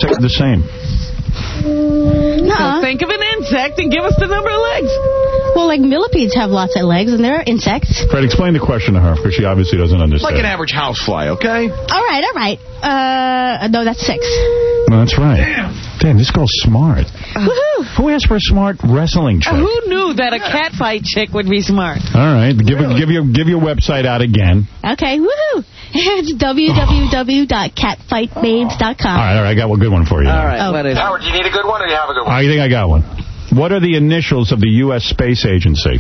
the same. So think of an insect and give us the number of legs. Well, like millipedes have lots of legs, and they're insects. Fred, explain the question to her, because she obviously doesn't understand. Like an average housefly, okay? All right. No, that's 6. No, that's right. Damn, this girl's smart. Woohoo! Who asked for a smart wrestling chick? Who knew that a cat fight chick would be smart? All right, give your website out again. Okay, woohoo! It's www.catfightbabes.com. All right, I got a good one for you. All right, what is it? Howard, do you need a good one or do you have a good one? I think I got one. What are the initials of the U.S. Space Agency?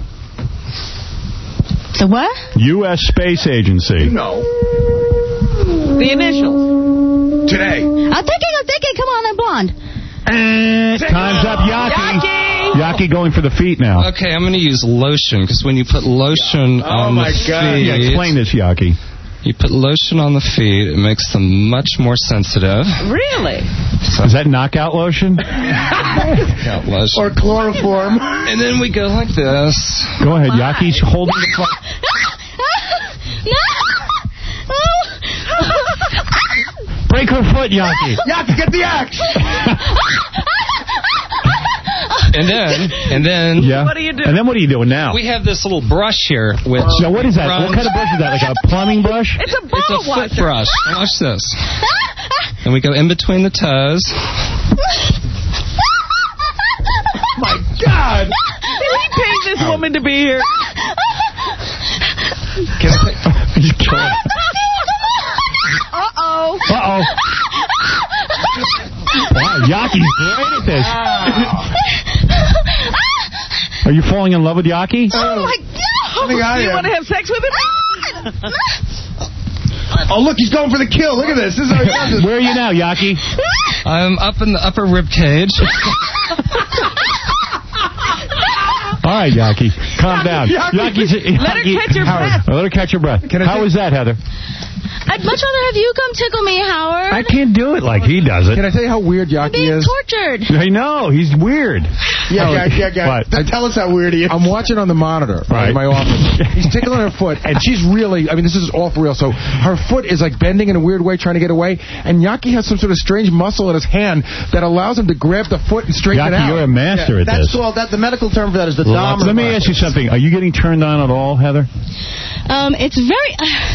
The what? U.S. Space Agency. No. The initials. Today. I'm thinking. Come on, I'm blonde. Time's up, Yaki. Yaki going for the feet now. Okay, I'm going to use lotion, because when you put lotion on the feet... Yeah, explain this, Yaki. You put lotion on the feet, it makes them much more sensitive. Really? Is that knockout lotion? Knockout lotion. Or chloroform. And then we go like this. Go ahead, Yaki's holding the... Break her foot, Yaki. Yaki, get the axe. And then... Yeah. What do you do? And then what are you doing now? We have this little brush here, which... Now, what is that? What kind of brush is that? Like a plumbing brush? It's a ball It's a washer. foot brush. Watch this. And we go in between the toes. My God. Did he pay this woman to be here? Uh-oh. Uh-oh. Wow, Yaki's great at this. Are you falling in love with Yaki? Oh, my God. Do you want to have sex with him? Oh, look, he's going for the kill. Look at this. This is how he does it. Where are you now, Yaki? I'm up in the upper rib cage. All right, Yaki. Calm down. Let her catch her breath. Let her catch her breath. How is that, Heather? I'd much rather have you come tickle me, Howard. I can't do it like he does it. Can I tell you how weird I'm Yaki being is? tortured. I know. He's weird. Yeah. What? Tell us how weird he is. I'm watching on the monitor Right. in my office. He's tickling her foot, and she's really, I mean, this is all for real. So her foot is like bending in a weird way, trying to get away, and Yaki has some sort of strange muscle in his hand that allows him to grab the foot and straighten it Yaki, out. you're a master at this. That's called, the medical term for that is the Dahmer. Let me ask you something. Are you getting turned on at all, Heather? It's very...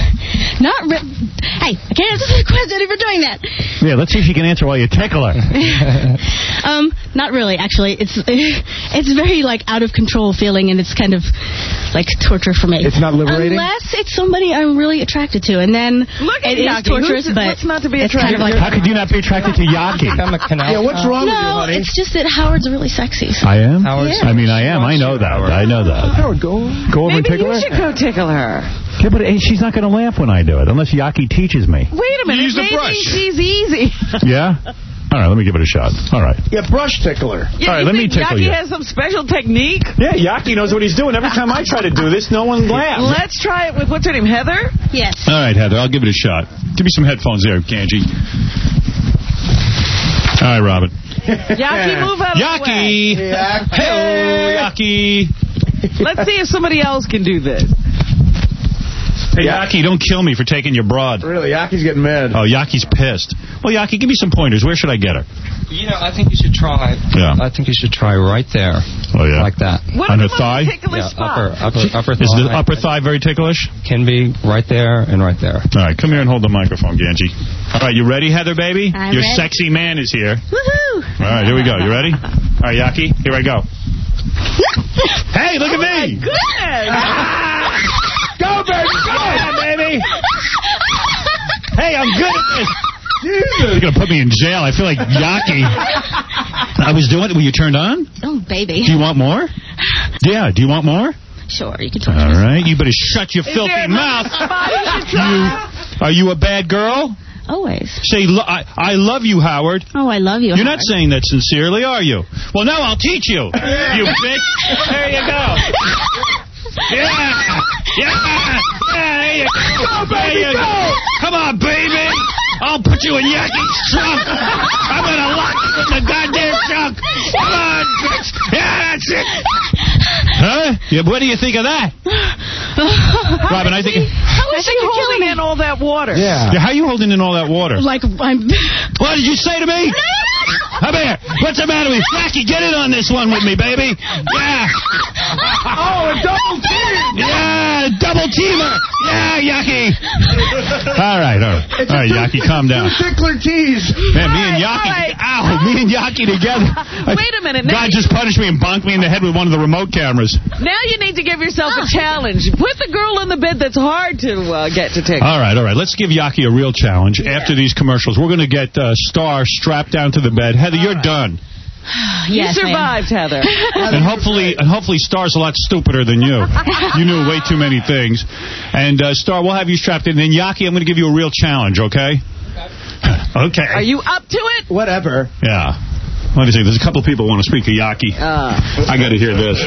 Hey, I can't answer the question if you're doing that. Yeah, let's see if you can answer while you tickle her. Not really, actually. It's very, like, out of control feeling, and it's kind of, like, torture for me. It's not liberating? Unless it's somebody I'm really attracted to, and then Look at it is Yaki. torturous, but What's not to be it's kind attracted of like... How could you not be attracted to Yaki? I'm a canal. Yeah, what's wrong with you, No, honey? it's just that Howard's really sexy. So. I am? Howard's- I mean, I am. I know that. I know that. Howard, go. Go over and Maybe tickle you her? should go tickle her. Yeah, but hey, she's not going to laugh when I do it, unless Yaki teaches me. Wait a minute. Use the Maybe brush. she's easy. Yeah? All right, let me give it a shot. All right. Yeah, brush tickler. Yeah, All right, you let me think tickle Yaki you. has some special technique? Yeah, Yaki knows what he's doing. Every time I try to do this, no one laughs. Let's try it with, what's her name, Heather? Yes. All right, Heather, I'll give it a shot. Give me some headphones there, Kanji. All right, Robin. Yaki, move out of the way. Yaki! Hey, Yaki! Let's see if somebody else can do this. Hey, Yaki, don't kill me for taking your broad. Really, Yaki's getting mad. Oh, Yaki's pissed. Well, Yaki, give me some pointers. Where should I get her? You know, I think you should try. Yeah. I think you should try right there. Oh, yeah? Like that. What On are her the thigh? most ticklish Yeah, spots? upper Is the thigh. upper thigh very ticklish? Can be right there and right there. All right, come here and hold the microphone, Ganji. All right, you ready, Heather, baby? I'm Your ready. sexy man is here. Woohoo! All right, here we go. You ready? All right, Yaki, here I go. Hey, look at me! Goodness! Go, baby! Go, baby! Hey, I'm good at this! You're going to put me in jail. I feel like Yaki. I was doing it. Were you turned on? Oh, baby. Do you want more? Yeah, do you want more? Sure, you can talk All to me. right, you better shut your Is filthy there mouth. somebody you should try? Are you a bad girl? Always. Say, I love you, Howard. Oh, I love you, You're Howard. not saying that sincerely, are you? Well, no, I'll teach you. You bitch. There you go. Yeah. Yeah. There you go. There you go. Come on, baby. I'll put you in Yaki's trunk. I'm going to lock you in the goddamn trunk. Come on, bitch. Yeah, that's it. Huh? Yeah, what do you think of that? Robin, I think... How is she holding in all that water? Yeah. How are you holding in all that water? Like, I'm... What did you say to me? Come here. What's the matter with you? Jackie, get in on this one with me, baby. Yeah. Oh, a double team! Yeah, double teamer. Yeah, Yaki. All right. All right, Yaki, calm down. Tickler tease. Man, me and Yaki... All right. Ow, me and Yaki together. Wait a minute. Now God just punished me and bonked me in the head with one of the remote cameras. Now you need to give yourself a challenge. Put the girl in the bed that's hard to get to tickle. All right. Let's give Yaki a real challenge. After these commercials, we're going to get Star strapped down to the bed. Heather, you're done. You survived, Heather. And hopefully Star's a lot stupider than you. You knew way too many things. And Star, we'll have you strapped in. And Yaki, I'm going to give you a real challenge, okay? Okay. Are you up to it? Whatever. Yeah. Let me see. There's a couple of people who want to speak to Yaki. I got to hear this.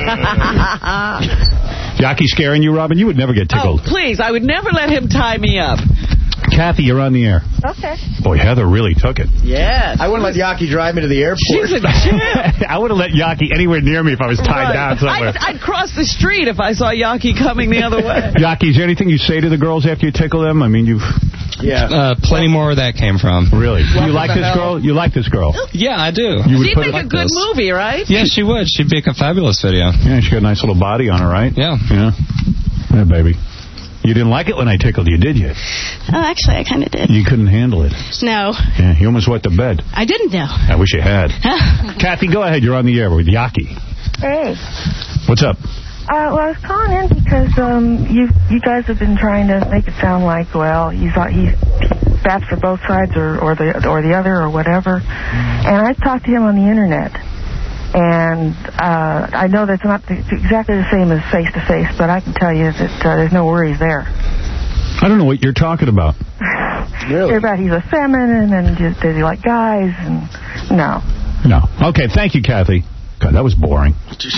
Yaki scaring you, Robin? You would never get tickled. Oh, please. I would never let him tie me up. Kathy, you're on the air. Okay. Boy, Heather really took it. Yes. I wouldn't let Yaki drive me to the airport. She's a champ. I would have let Yaki anywhere near me if I was tied down somewhere. I'd cross the street if I saw Yaki coming the other way. Yaki, is there anything you say to the girls after you tickle them? I mean, you've... Yeah. Plenty more where that came from. Really? You like this girl? You like this girl? Yeah, I do. She'd make a good movie, right? Yeah, she would. She'd make a fabulous video. Yeah, she got a nice little body on her, right? Yeah. Yeah, baby. You didn't like it when I tickled you, did you? Oh, actually, I kind of did. You couldn't handle it. No. Yeah, you almost wet the bed. I didn't, though. I wish you had. Kathy, go ahead. You're on the air with Yaki. Hey. What's up? Well, I was calling in because you guys have been trying to make it sound like, well, he bats for both sides or the other or whatever. And I talked to him on the internet. And I know that's not exactly the same as face-to-face, but I can tell you that there's no worries there. I don't know what you're talking about. Really? About he's a feminine and does he like guys? And no. Okay, thank you, Kathy. God, that was boring.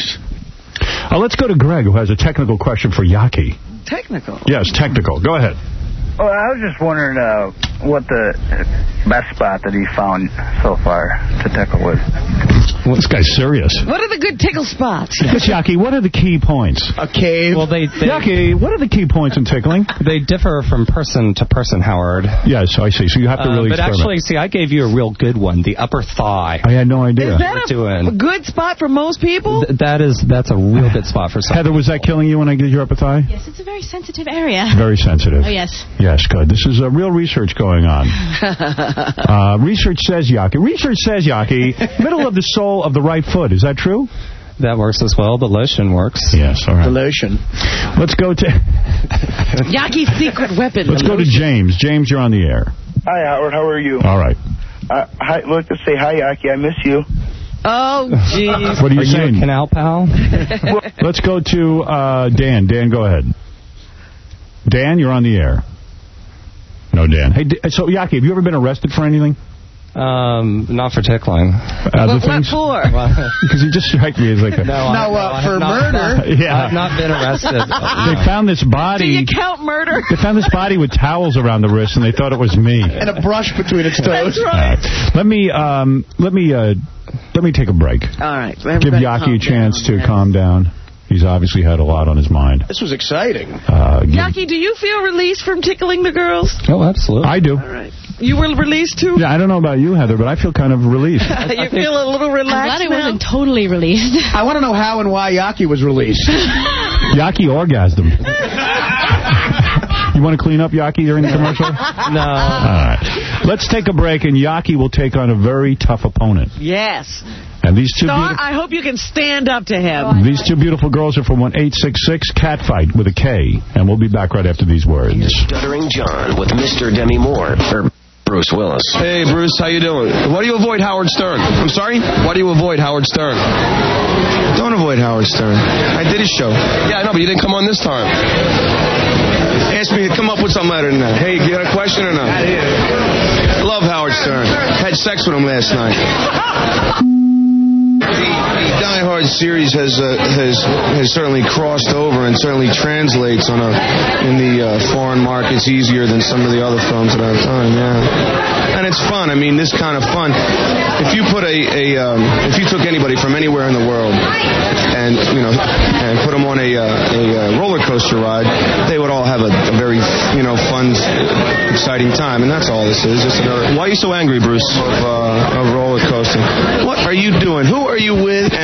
Let's go to Greg, who has a technical question for Yaki. Technical? Yes, technical. Go ahead. Well, I was just wondering what the best spot that he found so far to tickle with. Well, this guy's serious. What are the good tickle spots? Yes, Yaki, what are the key points? A cave. Well, Yaki, what are the key points in tickling? They differ from person to person, Howard. Yes, I see. So you have to really But experiment. actually, see, I gave you a real good one, the upper thigh. I had no idea. Is that a good spot for most people? That's a real good spot for some. Heather, was that killing you when I did your upper thigh? Yes, it's a very sensitive area. Very sensitive. Oh, yes. Yes, good. This is real research going on. Research says, Yaki, middle of the sole of the right foot. Is that true? That works as well. The lotion works. Yes, all right. The lotion. Let's go to... Yaki's secret weapon. Let's go to James. James, you're on the air. Hi, Howard. How are you? All right. I'd like to say hi, Yaki. I miss you. Oh, jeez. What are you saying? You a canal pal? Let's go to Dan. Dan, go ahead. Dan, you're on the air. No, Dan. Hey, so, Yaki, have you ever been arrested for anything? Not for tickling. What for? Because you just strike me as like a... For murder. Yeah. I've not been arrested. They found this body... Do you count murder? They found this body with towels around the wrist, and they thought it was me. And a brush between its toes. That's right. Let me take a break. All right. Give Yaki a chance to calm down. He's obviously had a lot on his mind. This was exciting. Yaki, do you feel released from tickling the girls? Oh, absolutely. I do. All right. You were released too? Yeah, I don't know about you, Heather, but I feel kind of relieved. You feel a little I'm relaxed glad I now? wasn't totally released. I want to know how and why Yaki was released. Yaki orgasmed. You want to clean up, Yaki, during the commercial? No. All right. Let's take a break, and Yaki will take on a very tough opponent. Yes. And these two I hope you can stand up to him. These two beautiful girls are from 1-866-CATFIGHT with a K. And we'll be back right after these words. Stuttering John with Mr. Demi Moore. Bruce Willis. Hey, Bruce, how you doing? Why do you avoid Howard Stern? I'm sorry? Why do you avoid Howard Stern? Don't avoid Howard Stern. I did his show. Yeah, I know, but you didn't come on this time. Ask me to come up with something better than that. Hey, you got a question or not? I love Howard Stern. Had sex with him last night. He died Die Hard series has certainly crossed over and certainly translates in the foreign markets easier than some of the other films that I've done. Yeah, and it's fun. I mean, this kind of fun. If you put if you took anybody from anywhere in the world and put them on a roller coaster ride, they would all have a very fun, exciting time, and that's all this is. Just another. Why are you so angry, Bruce? Of roller coaster. What are you doing? Who are you with?